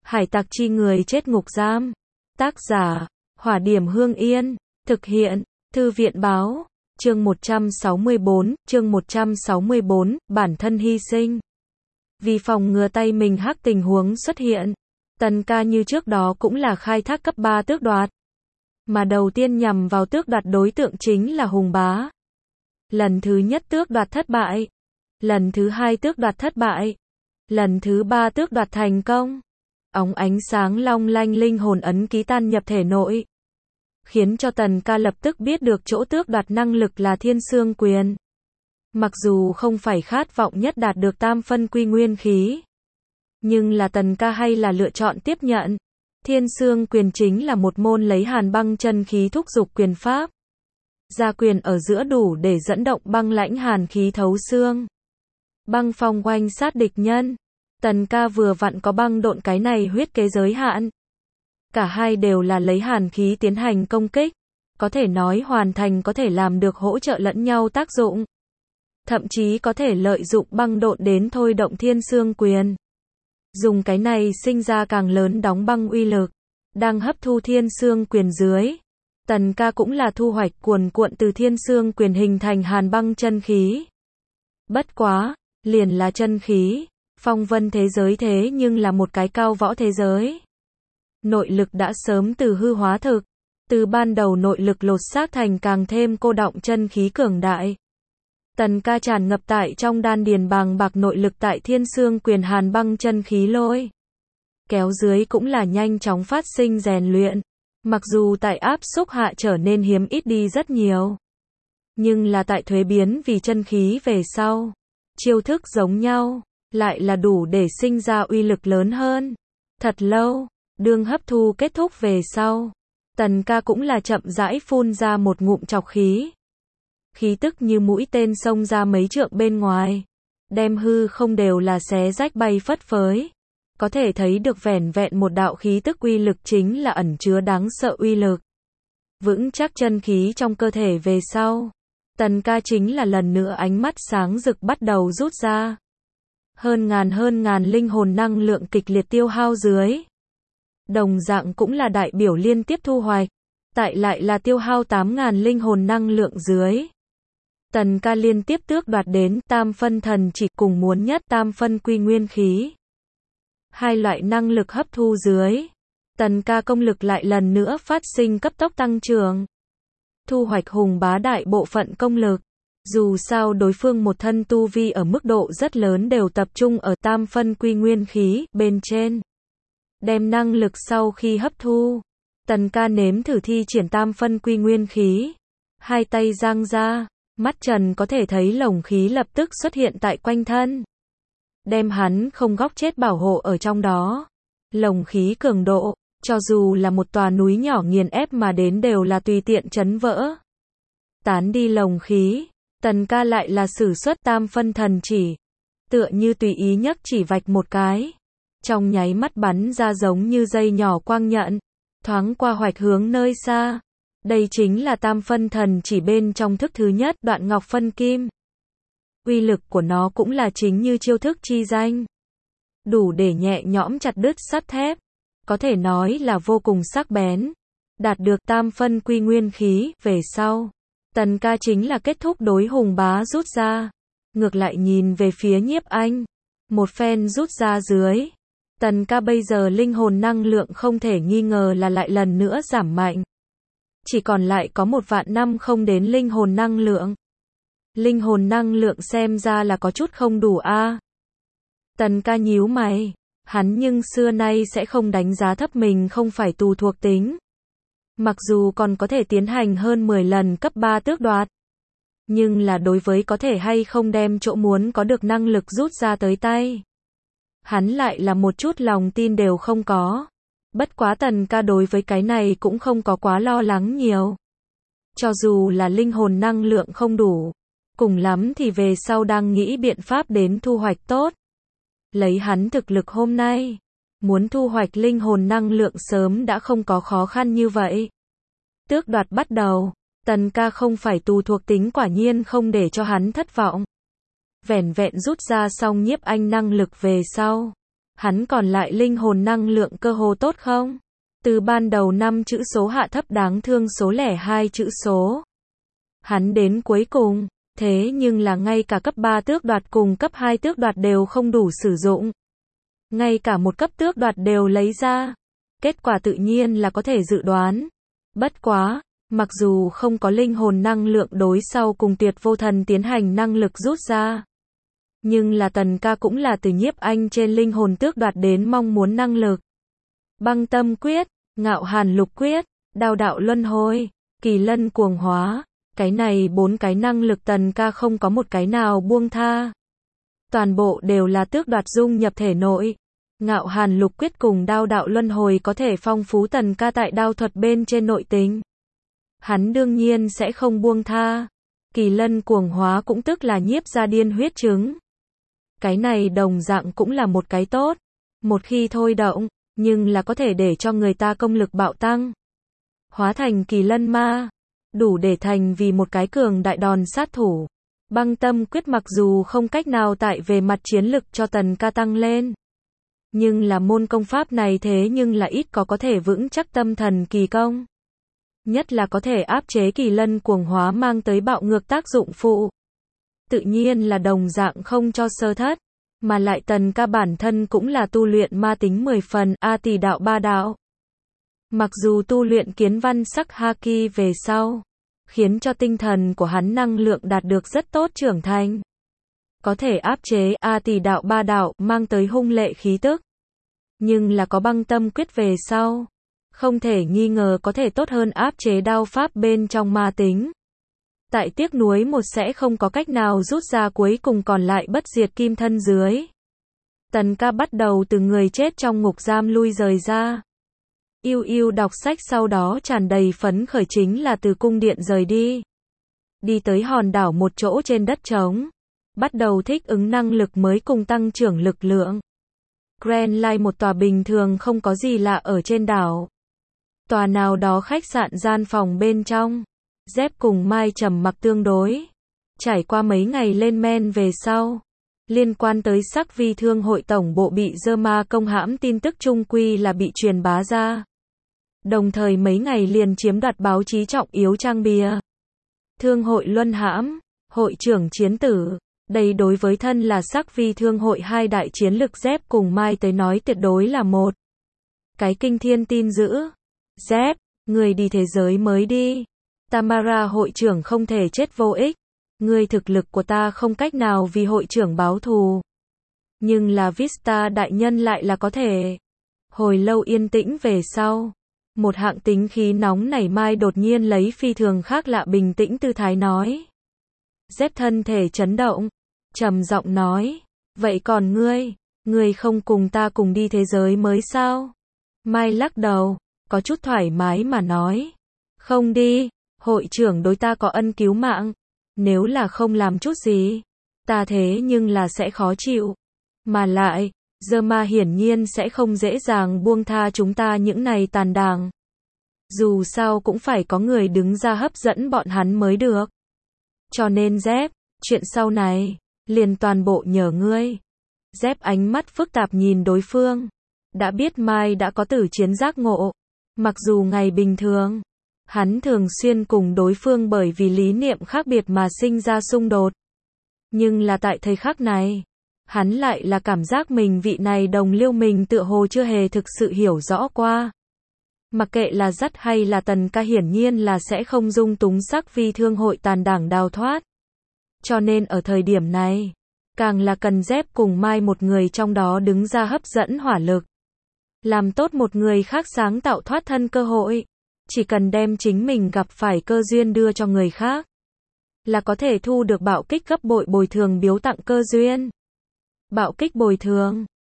Hải tặc chi người chết ngục giam. Tác giả, Hỏa Điểm Hương Yên. Thực hiện, Thư viện báo. Chương 164, bản thân hy sinh. Vì phòng ngừa tay mình hắc tình huống xuất hiện, Tần Ca như trước đó cũng là khai thác cấp 3 tước đoạt. Mà đầu tiên nhằm vào tước đoạt đối tượng chính là Hùng Bá. Lần thứ nhất tước đoạt thất bại. Lần thứ hai tước đoạt thất bại. Lần thứ ba tước đoạt thành công. Óng ánh sáng long lanh linh hồn ấn ký tan nhập thể nội, khiến cho Tần Ca lập tức biết được chỗ tước đoạt năng lực là Thiên Xương Quyền. Mặc dù không phải khát vọng nhất đạt được tam phân quy nguyên khí, nhưng là Tần Ca hay là lựa chọn tiếp nhận. Thiên Xương Quyền chính là một môn lấy hàn băng chân khí thúc giục quyền pháp. Ra quyền ở giữa đủ để dẫn động băng lãnh hàn khí thấu xương, băng phong oanh sát địch nhân. Tần Ca vừa vặn có băng độn cái này huyết kế giới hạn. Cả hai đều là lấy hàn khí tiến hành công kích, có thể nói hoàn thành có thể làm được hỗ trợ lẫn nhau tác dụng. Thậm chí có thể lợi dụng băng độn đến thôi động Thiên Xương Quyền. Dùng cái này sinh ra càng lớn đóng băng uy lực. Đang hấp thu Thiên Xương Quyền dưới, Tần Ca cũng là thu hoạch cuồn cuộn từ Thiên Xương Quyền hình thành hàn băng chân khí. Bất quá, liền là chân khí, phong vân thế giới thế nhưng là một cái cao võ thế giới. Nội lực đã sớm từ hư hóa thực, từ ban đầu nội lực lột xác thành càng thêm cô đọng chân khí cường đại. Tần Ca tràn ngập tại trong đan điền bàng bạc nội lực tại Thiên Xương Quyền hàn băng chân khí lôi kéo dưới cũng là nhanh chóng phát sinh rèn luyện. Mặc dù tại áp xúc hạ trở nên hiếm ít đi rất nhiều, nhưng là tại thuế biến vì chân khí về sau, chiêu thức giống nhau, lại là đủ để sinh ra uy lực lớn hơn. Thật lâu, đương hấp thu kết thúc về sau, Tần Ca cũng là chậm rãi phun ra một ngụm trọc khí. Khí tức như mũi tên xông ra mấy trượng bên ngoài, đem hư không đều là xé rách bay phất phới. Có thể thấy được vẻn vẹn một đạo khí tức uy lực chính là ẩn chứa đáng sợ uy lực. Vững chắc chân khí trong cơ thể về sau, Tần Ca chính là lần nữa ánh mắt sáng rực bắt đầu rút ra. Hơn ngàn linh hồn năng lượng kịch liệt tiêu hao dưới. Đồng dạng cũng là đại biểu liên tiếp thu hoạch, tại lại là tiêu hao 8.000 linh hồn năng lượng dưới. Tần Ca liên tiếp tước đoạt đến tam phân thần chỉ cùng muốn nhất tam phân quy nguyên khí. Hai loại năng lực hấp thu dưới, Tần Ca công lực lại lần nữa phát sinh cấp tốc tăng trưởng. Thu hoạch Hùng Bá đại bộ phận công lực. Dù sao đối phương một thân tu vi ở mức độ rất lớn đều tập trung ở tam phân quy nguyên khí bên trên. Đem năng lực sau khi hấp thu, Tần Ca nếm thử thi triển tam phân quy nguyên khí. Hai tay giang ra, mắt trần có thể thấy lồng khí lập tức xuất hiện tại quanh thân, đem hắn không góc chết bảo hộ ở trong đó. Lồng khí cường độ, cho dù là một tòa núi nhỏ nghiền ép mà đến đều là tùy tiện chấn vỡ. Tán đi lồng khí, Tần Ca lại là sử xuất tam phân thần chỉ, tựa như tùy ý nhấc chỉ vạch một cái, trong nháy mắt bắn ra giống như dây nhỏ quang nhận, thoáng qua hoạch hướng nơi xa. Đây chính là tam phân thần chỉ bên trong thức thứ nhất Đoạn Ngọc Phân Kim. Uy lực của nó cũng là chính như chiêu thức chi danh, đủ để nhẹ nhõm chặt đứt sắt thép, có thể nói là vô cùng sắc bén. Đạt được tam phân quy nguyên khí về sau, Tần Ca chính là kết thúc đối Hùng Bá rút ra, ngược lại nhìn về phía Nhiếp Anh, một phen rút ra dưới, Tần Ca bây giờ linh hồn năng lượng không thể nghi ngờ là lại lần nữa giảm mạnh, chỉ còn lại có 1 vạn năm không đến linh hồn năng lượng. Linh hồn năng lượng xem ra là có chút không đủ a. Tần Ca nhíu mày, hắn nhưng xưa nay sẽ không đánh giá thấp mình không phải tù thuộc tính. Mặc dù còn có thể tiến hành hơn 10 lần cấp 3 tước đoạt, nhưng là đối với có thể hay không đem chỗ muốn có được năng lực rút ra tới tay, hắn lại là một chút lòng tin đều không có. Bất quá Tần Ca đối với cái này cũng không có quá lo lắng nhiều. Cho dù là linh hồn năng lượng không đủ, cùng lắm thì về sau đang nghĩ biện pháp đến thu hoạch tốt. Lấy hắn thực lực hôm nay, muốn thu hoạch linh hồn năng lượng sớm đã không có khó khăn như vậy. Tước đoạt bắt đầu, Tần Ca không phải tù thuộc tính quả nhiên không để cho hắn thất vọng. Vẻn vẹn rút ra xong Nhiếp Anh năng lực về sau, Hắn còn lại linh hồn năng lượng cơ hồ tốt không? Từ ban đầu 5 chữ số hạ thấp đáng thương số lẻ 2 chữ số. Hắn đến cuối cùng, thế nhưng là ngay cả cấp 3 tước đoạt cùng cấp 2 tước đoạt đều không đủ sử dụng. Ngay cả một cấp tước đoạt đều lấy ra. Kết quả tự nhiên là có thể dự đoán. Bất quá, mặc dù không có linh hồn năng lượng đối sau cùng tuyệt vô thần tiến hành năng lực rút ra. Nhưng là Tần ca cũng là từ Nhiếp Anh trên linh hồn tước đoạt đến mong muốn năng lực. Băng tâm quyết, ngạo hàn lục quyết, đao đạo luân hồi, kỳ lân cuồng hóa. Cái này 4 cái năng lực Tần ca không có một cái nào buông tha. Toàn bộ đều là tước đoạt dung nhập thể nội. Ngạo hàn lục quyết cùng đao đạo luân hồi có thể phong phú Tần ca tại đao thuật bên trên nội tính. Hắn đương nhiên sẽ không buông tha. Kỳ lân cuồng hóa cũng tức là nhiếp ra điên huyết chứng. Cái này đồng dạng cũng là một cái tốt. Một khi thôi động, nhưng là có thể để cho người ta công lực bạo tăng. Hóa thành kỳ lân ma. Đủ để thành vì một cái cường đại đòn sát thủ. Băng tâm quyết mặc dù không cách nào tại về mặt chiến lực cho Tần ca tăng lên. Nhưng là môn công pháp này thế nhưng là ít có thể vững chắc tâm thần kỳ công. Nhất là có thể áp chế kỳ lân cuồng hóa mang tới bạo ngược tác dụng phụ. Tự nhiên là đồng dạng không cho sơ thất. Mà lại Tần ca bản thân cũng là tu luyện ma tính 10 phần, A tỷ đạo ba đạo. Mặc dù tu luyện kiến văn sắc haki về sau, khiến cho tinh thần của hắn năng lượng đạt được rất tốt trưởng thành. Có thể áp chế A tỷ đạo ba đạo mang tới hung lệ khí tức. Nhưng là có băng tâm quyết về sau, không thể nghi ngờ có thể tốt hơn áp chế đao pháp bên trong ma tính. Tại tiếc nuối một sẽ không có cách nào rút ra cuối cùng còn lại bất diệt kim thân dưới. Tần ca bắt đầu từ người chết trong ngục giam lui rời ra. Yêu yêu đọc sách sau đó tràn đầy phấn khởi chính là từ cung điện rời đi. Đi tới hòn đảo một chỗ trên đất trống. Bắt đầu thích ứng năng lực mới cùng tăng trưởng lực lượng. Grand Line một tòa bình thường không có gì lạ ở trên đảo. Tòa nào đó khách sạn gian phòng bên trong. Dép cùng Mai trầm mặc tương đối. Trải qua mấy ngày lên men về sau. Liên quan tới sắc vi thương hội tổng bộ bị dơ ma công hãm tin tức trung quy là bị truyền bá ra. Đồng thời mấy ngày liền chiếm đoạt báo chí trọng yếu trang bìa. Thương hội luân hãm, hội trưởng chiến tử. Đây đối với thân là sắc vi thương hội hai đại chiến lực Dép cùng Mai tới nói tuyệt đối là một cái kinh thiên tin dữ. Dép, người đi thế giới mới đi. Tamara hội trưởng không thể chết vô ích. Người thực lực của ta không cách nào vì hội trưởng báo thù. Nhưng là Vista đại nhân lại là có thể. Hồi lâu yên tĩnh về sau. Một hạng tính khí nóng nảy Mai đột nhiên lấy phi thường khác lạ bình tĩnh tư thái nói. Dép thân thể chấn động. Trầm giọng nói. Vậy còn ngươi không cùng ta cùng đi thế giới mới sao? Mai lắc đầu. Có chút thoải mái mà nói. Không đi. Hội trưởng đối ta có ân cứu mạng. Nếu là không làm chút gì, ta thế nhưng là sẽ khó chịu. Mà lại, dơ ma hiển nhiên sẽ không dễ dàng buông tha chúng ta những này tàn đảng. Dù sao cũng phải có người đứng ra hấp dẫn bọn hắn mới được. Cho nên Dép, chuyện sau này, liền toàn bộ nhờ ngươi. Dép ánh mắt phức tạp nhìn đối phương. Đã biết Mai đã có tử chiến giác ngộ. Mặc dù ngày bình thường, hắn thường xuyên cùng đối phương bởi vì lý niệm khác biệt mà sinh ra xung đột. Nhưng là tại thời khắc này, hắn lại là cảm giác mình vị này đồng liêu mình tựa hồ chưa hề thực sự hiểu rõ qua. Mặc kệ là dắt hay là Tần ca hiển nhiên là sẽ không dung túng sắc vi thương hội tàn đảng đào thoát. Cho nên ở thời điểm này, càng là cần Dép cùng Mai một người trong đó đứng ra hấp dẫn hỏa lực. Làm tốt một người khác sáng tạo thoát thân cơ hội. Chỉ cần đem chính mình gặp phải cơ duyên đưa cho người khác, là có thể thu được bạo kích gấp bội bồi thường biếu tặng cơ duyên. Bạo kích bồi thường